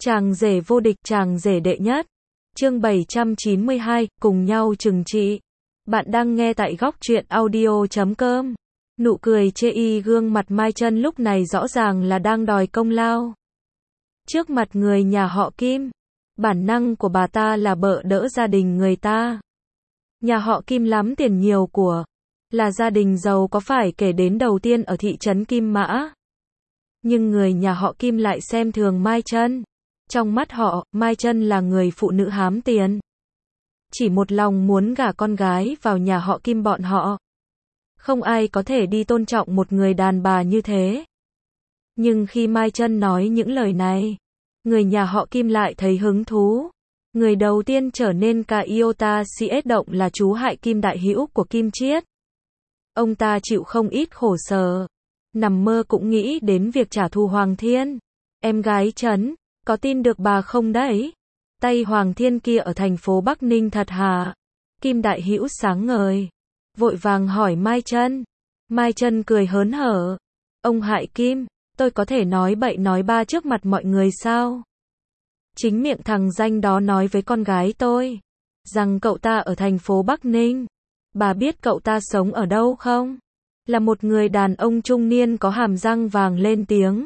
Chàng rể vô địch, chàng rể đệ nhất. Chương 792, cùng nhau trừng trị. Bạn đang nghe tại góc truyện audio.com. Nụ cười chê y gương mặt Mai Chân lúc này rõ ràng là đang đòi công lao. Trước mặt người nhà họ Kim, bản năng của bà ta là bợ đỡ gia đình người ta. Nhà họ Kim lắm tiền nhiều của, là gia đình giàu có phải kể đến đầu tiên ở thị trấn Kim Mã. Nhưng người nhà họ Kim lại xem thường Mai Chân. Trong mắt họ, Mai Chân là người phụ nữ hám tiền. Chỉ một lòng muốn gả con gái vào nhà họ Kim bọn họ. Không ai có thể đi tôn trọng một người đàn bà như thế. Nhưng khi Mai Chân nói những lời này, người nhà họ Kim lại thấy hứng thú. Người đầu tiên trở nên ca iota CS động là chú Hại Kim đại hữu của Kim Chiết. Ông ta chịu không ít khổ sở. Nằm mơ cũng nghĩ đến việc trả thù Hoàng Thiên. Em gái Trấn, có tin được bà không đấy? Tay Hoàng Thiên kia ở thành phố Bắc Ninh thật hả? Kim đại hữu sáng ngời, vội vàng hỏi Mai Chân. Mai Chân cười hớn hở. Ông Hại Kim, tôi có thể nói bậy nói ba trước mặt mọi người sao? Chính miệng thằng danh đó nói với con gái tôi rằng cậu ta ở thành phố Bắc Ninh. Bà biết cậu ta sống ở đâu không? Là một người đàn ông trung niên có hàm răng vàng lên tiếng.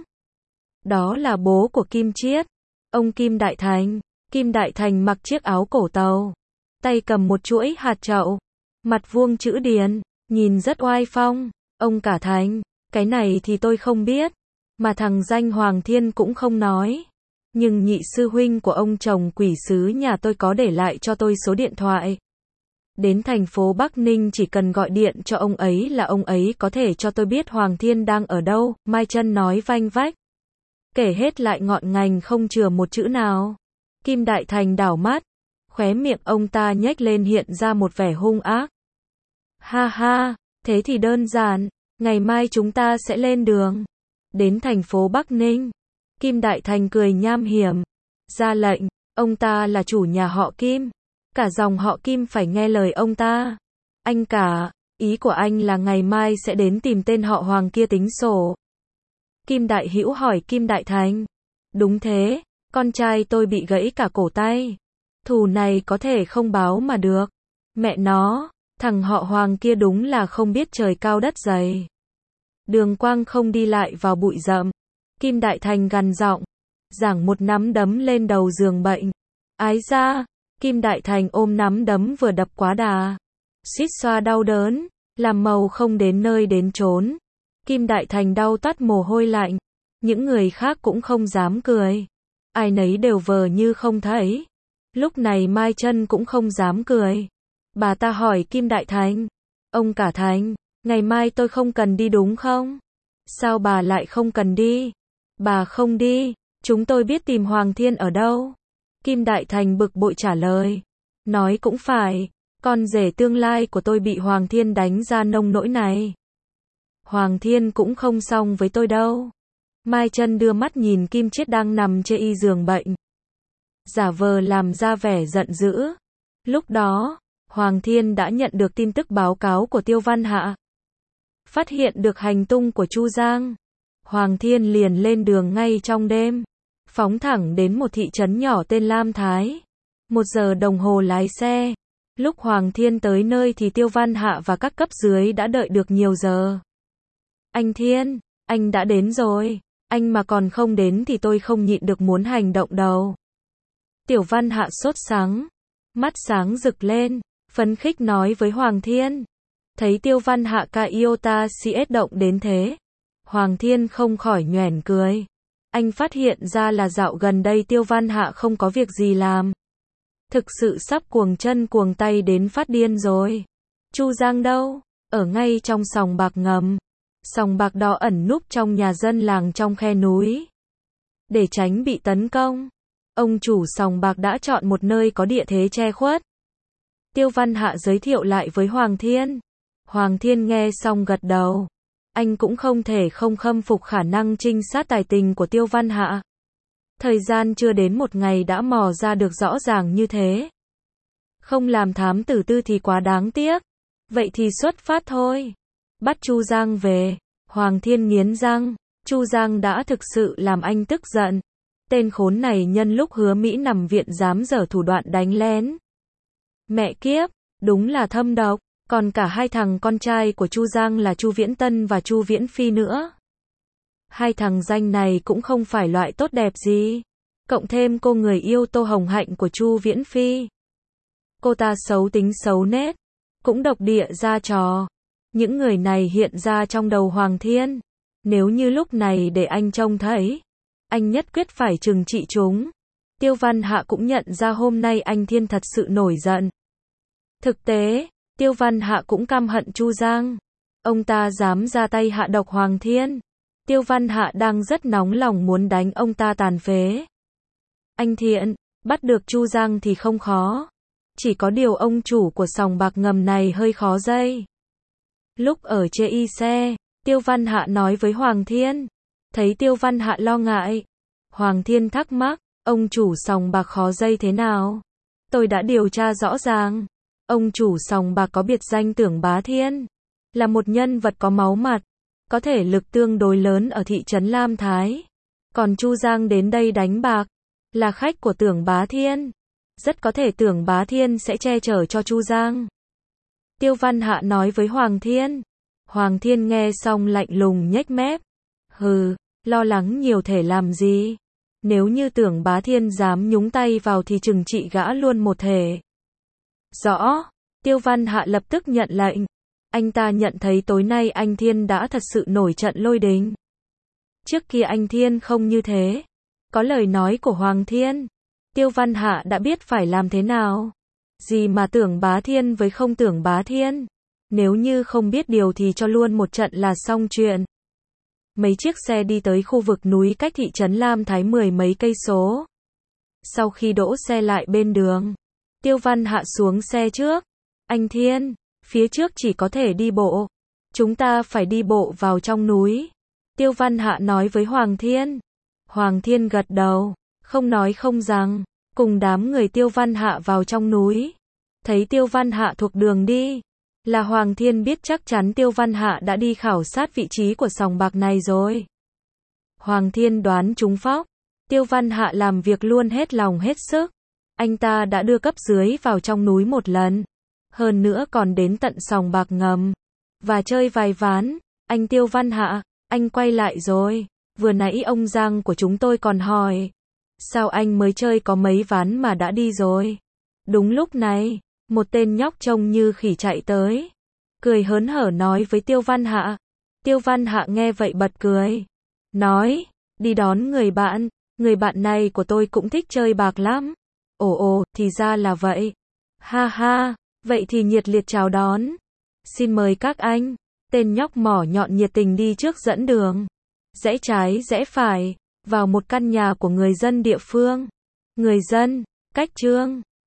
Đó là bố của Kim Chiết, ông Kim Đại Thành. Kim Đại Thành mặc chiếc áo cổ tàu, tay cầm một chuỗi hạt trậu, mặt vuông chữ điền, nhìn rất oai phong. Ông cả Thành, cái này thì tôi không biết, mà thằng danh Hoàng Thiên cũng không nói. Nhưng nhị sư huynh của ông chồng quỷ sứ nhà tôi có để lại cho tôi số điện thoại. Đến thành phố Bắc Ninh chỉ cần gọi điện cho ông ấy là ông ấy có thể cho tôi biết Hoàng Thiên đang ở đâu. Mai Chân nói vanh vách, kể hết lại ngọn ngành không chừa một chữ nào. Kim Đại Thành đảo mắt, khóe miệng ông ta nhếch lên hiện ra một vẻ hung ác. Ha ha, thế thì đơn giản, ngày mai chúng ta sẽ lên đường, đến thành phố Bắc Ninh. Kim Đại Thành cười nham hiểm, ra lệnh, ông ta là chủ nhà họ Kim, cả dòng họ Kim phải nghe lời ông ta. Anh cả, ý của anh là ngày mai sẽ đến tìm tên họ Hoàng kia tính sổ. Kim Đại Hữu hỏi Kim Đại Thành. Đúng thế, con trai tôi bị gãy cả cổ tay. Thù này có thể không báo mà được. Mẹ nó, thằng họ Hoàng kia đúng là không biết trời cao đất dày. Đường Quang không đi lại vào bụi rậm. Kim Đại Thành gằn giọng, giảng một nắm đấm lên đầu giường bệnh. Ái da, Kim Đại Thành ôm nắm đấm vừa đập quá đà, suýt xoa đau đớn, làm màu không đến nơi đến chốn. Kim Đại Thành đau toát mồ hôi lạnh, những người khác cũng không dám cười. Ai nấy đều vờ như không thấy. Lúc này Mai Chân cũng không dám cười. Bà ta hỏi Kim Đại Thành, ông cả Thành, ngày mai tôi không cần đi đúng không? Sao bà lại không cần đi? Bà không đi, chúng tôi biết tìm Hoàng Thiên ở đâu. Kim Đại Thành bực bội trả lời. Nói cũng phải, con rể tương lai của tôi bị Hoàng Thiên đánh ra nông nỗi này. Hoàng Thiên cũng không xong với tôi đâu. Mai Chân đưa mắt nhìn Kim Chiết đang nằm trên y giường bệnh, giả vờ làm ra vẻ giận dữ. Lúc đó, Hoàng Thiên đã nhận được tin tức báo cáo của Tiêu Văn Hạ. Phát hiện được hành tung của Chu Giang. Hoàng Thiên liền lên đường ngay trong đêm, phóng thẳng đến một thị trấn nhỏ tên Lam Thái. 1 giờ đồng hồ lái xe. Lúc Hoàng Thiên tới nơi thì Tiêu Văn Hạ và các cấp dưới đã đợi được nhiều giờ. Anh Thiên, anh đã đến rồi. Anh mà còn không đến thì tôi không nhịn được muốn hành động đâu. Tiểu Văn Hạ sốt sắng, mắt sáng rực lên, phấn khích nói với Hoàng Thiên. Thấy Tiêu Văn Hạ ca iota CS động đến thế, Hoàng Thiên không khỏi nhoẻn cười. Anh phát hiện ra là dạo gần đây Tiêu Văn Hạ không có việc gì làm. Thực sự sắp cuồng chân cuồng tay đến phát điên rồi. Chu Giang đâu? Ở ngay trong sòng bạc ngầm. Sòng bạc đó ẩn núp trong nhà dân làng trong khe núi. Để tránh bị tấn công, ông chủ sòng bạc đã chọn một nơi có địa thế che khuất. Tiêu Văn Hạ giới thiệu lại với Hoàng Thiên. Hoàng Thiên nghe xong gật đầu. Anh cũng không thể không khâm phục khả năng trinh sát tài tình của Tiêu Văn Hạ. Thời gian chưa đến 1 ngày đã mò ra được rõ ràng như thế. Không làm thám tử tư thì quá đáng tiếc. Vậy thì xuất phát thôi. Bắt Chu Giang về. Hoàng Thiên nghiến răng. Chu Giang đã thực sự làm anh tức giận. Tên khốn này nhân lúc Hứa Mỹ nằm viện dám giở thủ đoạn đánh lén. Mẹ kiếp, đúng là thâm độc, còn cả hai thằng con trai của Chu Giang là Chu Viễn Tân và Chu Viễn Phi nữa. Hai thằng danh này cũng không phải loại tốt đẹp gì. Cộng thêm cô người yêu Tô Hồng Hạnh của Chu Viễn Phi. Cô ta xấu tính xấu nết, cũng độc địa ra trò. Những người này hiện ra trong đầu Hoàng Thiên. Nếu như lúc này để anh trông thấy, anh nhất quyết phải trừng trị chúng. Tiêu Văn Hạ cũng nhận ra hôm nay anh Thiên thật sự nổi giận. Thực tế, Tiêu Văn Hạ cũng căm hận Chu Giang. Ông ta dám ra tay hạ độc Hoàng Thiên. Tiêu Văn Hạ đang rất nóng lòng muốn đánh ông ta tàn phế. Anh Thiện, bắt được Chu Giang thì không khó. Chỉ có điều ông chủ của sòng bạc ngầm này hơi khó dây. Lúc ở chê xe, Tiêu Văn Hạ nói với Hoàng Thiên. Thấy Tiêu Văn Hạ lo ngại. Hoàng Thiên thắc mắc, ông chủ sòng bạc khó dây thế nào? Tôi đã điều tra rõ ràng. Ông chủ sòng bạc có biệt danh Tưởng Bá Thiên. Là một nhân vật có máu mặt. Có thể lực tương đối lớn ở thị trấn Lam Thái. Còn Chu Giang đến đây đánh bạc. Là khách của Tưởng Bá Thiên. Rất có thể Tưởng Bá Thiên sẽ che chở cho Chu Giang. Tiêu Văn Hạ nói với Hoàng Thiên. Hoàng Thiên nghe xong lạnh lùng nhếch mép. Hừ, lo lắng nhiều thể làm gì? Nếu như Tưởng Bá Thiên dám nhúng tay vào thì trừng trị gã luôn một thể. Rõ, Tiêu Văn Hạ lập tức nhận lệnh. Anh ta nhận thấy tối nay anh Thiên đã thật sự nổi trận lôi đình. Trước kia anh Thiên không như thế. Có lời nói của Hoàng Thiên, Tiêu Văn Hạ đã biết phải làm thế nào. Gì mà Tưởng Bá Thiên với không Tưởng Bá Thiên. Nếu như không biết điều thì cho luôn một trận là xong chuyện. Mấy chiếc xe đi tới khu vực núi cách thị trấn Lam Thái 10 mấy cây số. Sau khi đỗ xe lại bên đường, Tiêu Văn Hạ xuống xe trước. Anh Thiên, phía trước chỉ có thể đi bộ. Chúng ta phải đi bộ vào trong núi. Tiêu Văn Hạ nói với Hoàng Thiên. Hoàng Thiên gật đầu, không nói không rằng, cùng đám người Tiêu Văn Hạ vào trong núi. Thấy Tiêu Văn Hạ thuộc đường đi, là Hoàng Thiên biết chắc chắn Tiêu Văn Hạ đã đi khảo sát vị trí của sòng bạc này rồi. Hoàng Thiên đoán trúng phóc, Tiêu Văn Hạ làm việc luôn hết lòng hết sức. Anh ta đã đưa cấp dưới vào trong núi một lần, hơn nữa còn đến tận sòng bạc ngầm, và chơi vài ván. Anh Tiêu Văn Hạ, anh quay lại rồi. Vừa nãy ông Giang của chúng tôi còn hỏi, sao anh mới chơi có mấy ván mà đã đi rồi? Đúng lúc này, một tên nhóc trông như khỉ chạy tới, cười hớn hở nói với Tiêu Văn Hạ. Tiêu Văn Hạ nghe vậy bật cười, nói, đi đón người bạn này của tôi cũng thích chơi bạc lắm. Ồ, thì ra là vậy. Ha ha, vậy thì nhiệt liệt chào đón. Xin mời các anh. Tên nhóc mỏ nhọn nhiệt tình đi trước dẫn đường. Rẽ trái rẽ phải, vào một căn nhà của người dân địa phương. Người dân, cách Trương